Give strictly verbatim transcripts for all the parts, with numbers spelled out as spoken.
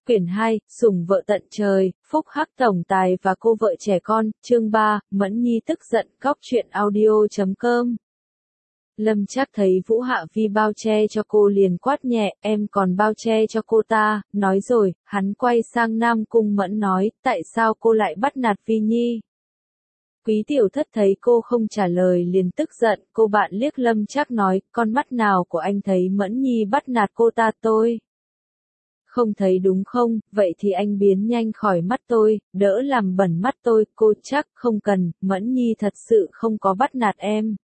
Quyển hai, Sủng vợ tận trời, Phúc Hắc tổng tài và cô vợ trẻ con, chương ba, Mẫn Nhi tức giận, cóc truyện audio chấm com. Lâm Trác thấy Vũ Hạ Vi bao che cho cô liền quát nhẹ, em còn bao che cho cô ta, nói rồi, hắn quay sang Nam Cung Mẫn nói, tại sao cô lại bắt nạt Vi Nhi? Quý tiểu thất thấy cô không trả lời liền tức giận, cô bạn liếc Lâm Trác nói, con mắt nào của anh thấy Mẫn Nhi bắt nạt cô ta tôi? Không thấy đúng không, vậy thì anh biến nhanh khỏi mắt tôi, đỡ làm bẩn mắt tôi, cô chắc không cần, Mẫn Nhi thật sự không có bắt nạt em.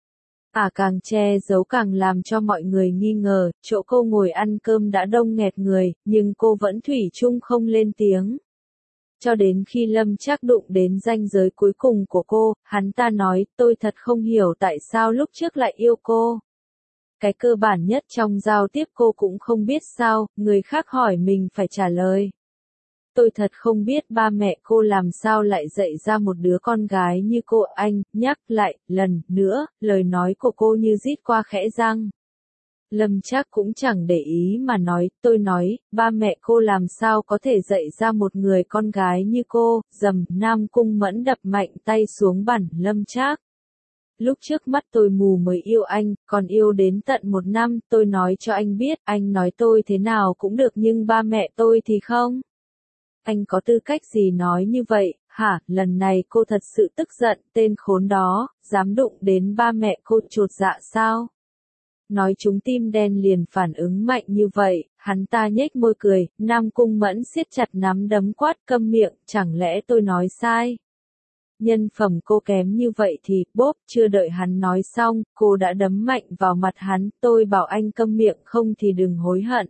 À càng che giấu càng làm cho mọi người nghi ngờ, chỗ cô ngồi ăn cơm đã đông nghẹt người, nhưng cô vẫn thủy chung không lên tiếng. Cho đến khi Lâm Trác đụng đến ranh giới cuối cùng của cô, hắn ta nói, tôi thật không hiểu tại sao lúc trước lại yêu cô. Cái cơ bản nhất trong giao tiếp cô cũng không biết sao, người khác hỏi mình phải trả lời. Tôi thật không biết ba mẹ cô làm sao lại dạy ra một đứa con gái như cô. Anh nhắc lại lần nữa, lời nói của cô như rít qua khẽ răng. Lâm Trác cũng chẳng để ý mà nói, tôi nói, ba mẹ cô làm sao có thể dạy ra một người con gái như cô. Dầm, Nam Cung Mẫn đập mạnh tay xuống bàn. Lâm Trác, lúc trước mắt tôi mù mới yêu anh, còn yêu đến tận một năm, tôi nói cho anh biết, anh nói tôi thế nào cũng được nhưng ba mẹ tôi thì không. Anh có tư cách gì nói như vậy, hả? Lần này cô thật sự tức giận, tên khốn đó, dám đụng đến ba mẹ cô, chột dạ sao? Nói chúng tim đen liền phản ứng mạnh như vậy, hắn ta nhếch môi cười, Nam Cung Mẫn siết chặt nắm đấm quát, câm miệng, chẳng lẽ tôi nói sai? Nhân phẩm cô kém như vậy thì, bốp, chưa đợi hắn nói xong, cô đã đấm mạnh vào mặt hắn, tôi bảo anh câm miệng không thì đừng hối hận.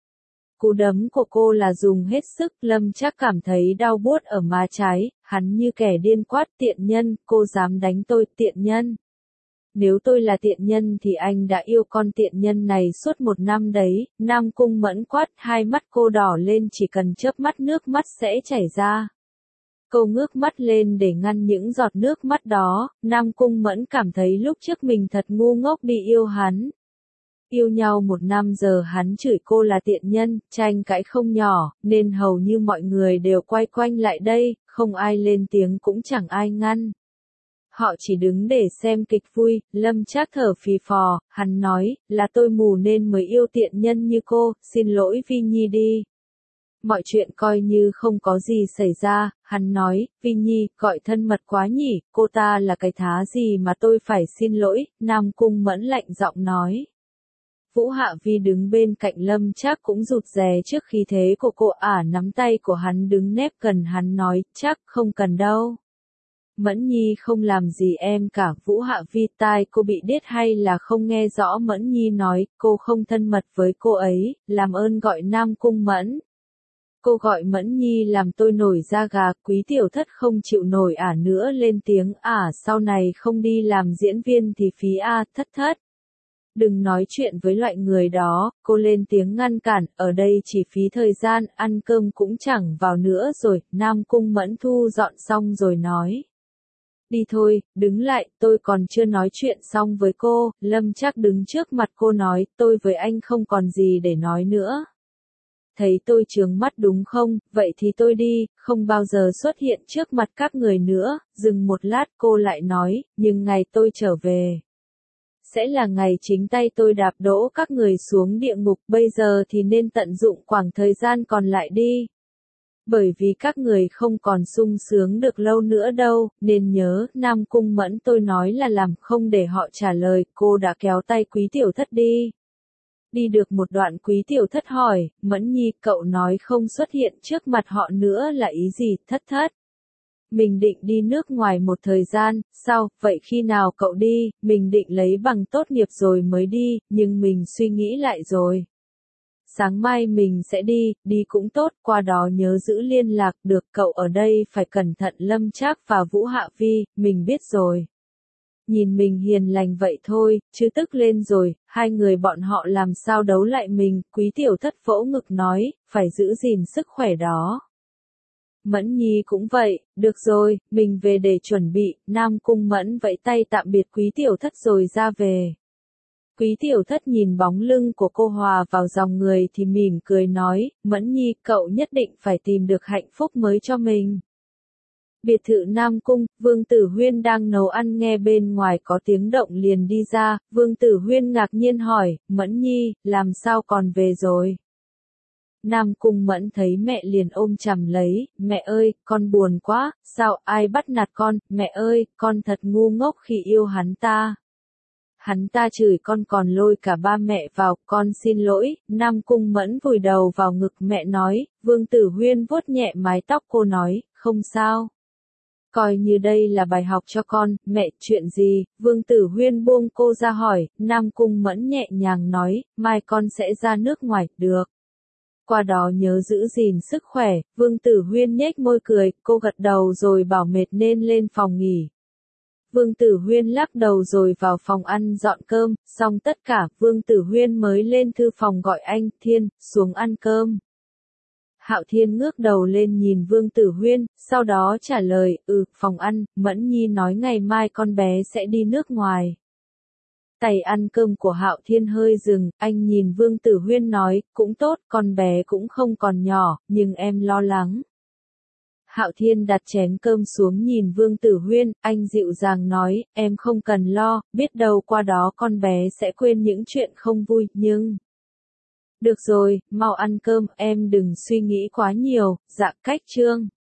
Cú đấm của cô là dùng hết sức, Lâm Trác cảm thấy đau buốt ở má trái, hắn như kẻ điên quát, tiện nhân, cô dám đánh tôi, tiện nhân. Nếu tôi là tiện nhân thì anh đã yêu con tiện nhân này suốt một năm đấy. Nam Cung Mẫn quát, hai mắt cô đỏ lên, chỉ cần chớp mắt nước mắt sẽ chảy ra. Cô ngước mắt lên để ngăn những giọt nước mắt đó, Nam Cung Mẫn cảm thấy lúc trước mình thật ngu ngốc đi yêu hắn. Yêu nhau một năm giờ hắn chửi cô là tiện nhân, tranh cãi không nhỏ, nên hầu như mọi người đều quay quanh lại đây, không ai lên tiếng cũng chẳng ai ngăn. Họ chỉ đứng để xem kịch vui. Lâm Trác thở phì phò, hắn nói, là tôi mù nên mới yêu tiện nhân như cô, xin lỗi Vi Nhi đi. Mọi chuyện coi như không có gì xảy ra, hắn nói, Vi Nhi, gọi thân mật quá nhỉ, cô ta là cái thá gì mà tôi phải xin lỗi, Nam Cung Mẫn lạnh giọng nói. Vũ Hạ Vi đứng bên cạnh Lâm Trác cũng rụt rè trước khí thế của cô, ả nắm tay của hắn đứng nép gần hắn nói, chắc không cần đâu. Mẫn Nhi không làm gì em cả. Vũ Hạ Vi, tai cô bị điếc hay là không nghe rõ? Mẫn Nhi nói, cô không thân mật với cô ấy, làm ơn gọi Nam Cung Mẫn. Cô gọi Mẫn Nhi làm tôi nổi da gà. Quý tiểu thất không chịu nổi ả nữa lên tiếng, ả sau này không đi làm diễn viên thì phí a. Thất thất. Đừng nói chuyện với loại người đó, cô lên tiếng ngăn cản, ở đây chỉ phí thời gian, ăn cơm cũng chẳng vào nữa rồi. Nam Cung Mẫn thu dọn xong rồi nói. Đi thôi, đứng lại, tôi còn chưa nói chuyện xong với cô. Lâm Trác đứng trước mặt cô nói, tôi với anh không còn gì để nói nữa. Thấy tôi trướng mắt đúng không, vậy thì tôi đi, không bao giờ xuất hiện trước mặt các người nữa. Dừng một lát cô lại nói, nhưng ngày tôi trở về sẽ là ngày chính tay tôi đạp đổ các người xuống địa ngục, bây giờ thì nên tận dụng khoảng thời gian còn lại đi. Bởi vì các người không còn sung sướng được lâu nữa đâu, nên nhớ, Nam Cung Mẫn, tôi nói là làm, không để họ trả lời, cô đã kéo tay Quý tiểu thất đi. Đi được một đoạn Quý tiểu thất hỏi, Mẫn Nhi, cậu nói không xuất hiện trước mặt họ nữa là ý gì? Thất thất. Mình định đi nước ngoài một thời gian, sao, vậy khi nào cậu đi? Mình định lấy bằng tốt nghiệp rồi mới đi, nhưng mình suy nghĩ lại rồi. Sáng mai mình sẽ đi, đi cũng tốt, qua đó nhớ giữ liên lạc, được, cậu ở đây phải cẩn thận. Lâm Trác và Vũ Hạ Vi, mình biết rồi. Nhìn mình hiền lành vậy thôi, chứ tức lên rồi, hai người bọn họ làm sao đấu lại mình. Quý tiểu thất vỗ ngực nói, phải giữ gìn sức khỏe đó. Mẫn Nhi cũng vậy, được rồi, mình về để chuẩn bị. Nam Cung Mẫn vẫy tay tạm biệt Quý tiểu thất rồi ra về. Quý tiểu thất nhìn bóng lưng của cô hòa vào dòng người thì mỉm cười nói, Mẫn Nhi, cậu nhất định phải tìm được hạnh phúc mới cho mình. Biệt thự Nam Cung, Vương Tử Huyên đang nấu ăn nghe bên ngoài có tiếng động liền đi ra, Vương Tử Huyên ngạc nhiên hỏi, Mẫn Nhi, làm sao còn về rồi? Nam Cung Mẫn thấy mẹ liền ôm chầm lấy, mẹ ơi, con buồn quá, sao ai bắt nạt con, mẹ ơi, con thật ngu ngốc khi yêu hắn ta. Hắn ta chửi con còn lôi cả ba mẹ vào, con xin lỗi, Nam Cung Mẫn vùi đầu vào ngực mẹ nói, Vương Tử Huyên vuốt nhẹ mái tóc cô nói, không sao. Coi như đây là bài học cho con, mẹ, chuyện gì, Vương Tử Huyên buông cô ra hỏi, Nam Cung Mẫn nhẹ nhàng nói, mai con sẽ ra nước ngoài, được. Qua đó nhớ giữ gìn sức khỏe, Vương Tử Huyên nhếch môi cười, cô gật đầu rồi bảo mệt nên lên phòng nghỉ. Vương Tử Huyên lắc đầu rồi vào phòng ăn dọn cơm, xong tất cả, Vương Tử Huyên mới lên thư phòng gọi anh, Thiên, xuống ăn cơm. Hạo Thiên ngước đầu lên nhìn Vương Tử Huyên, sau đó trả lời, ừ, phòng ăn, Mẫn Nhi nói ngày mai con bé sẽ đi nước ngoài. Tay ăn cơm của Hạo Thiên hơi dừng, anh nhìn Vương Tử Huyên nói, cũng tốt, con bé cũng không còn nhỏ, nhưng em lo lắng. Hạo Thiên đặt chén cơm xuống nhìn Vương Tử Huyên, anh dịu dàng nói, em không cần lo, biết đâu qua đó con bé sẽ quên những chuyện không vui, nhưng... Được rồi, mau ăn cơm, em đừng suy nghĩ quá nhiều, dạ cách Trương.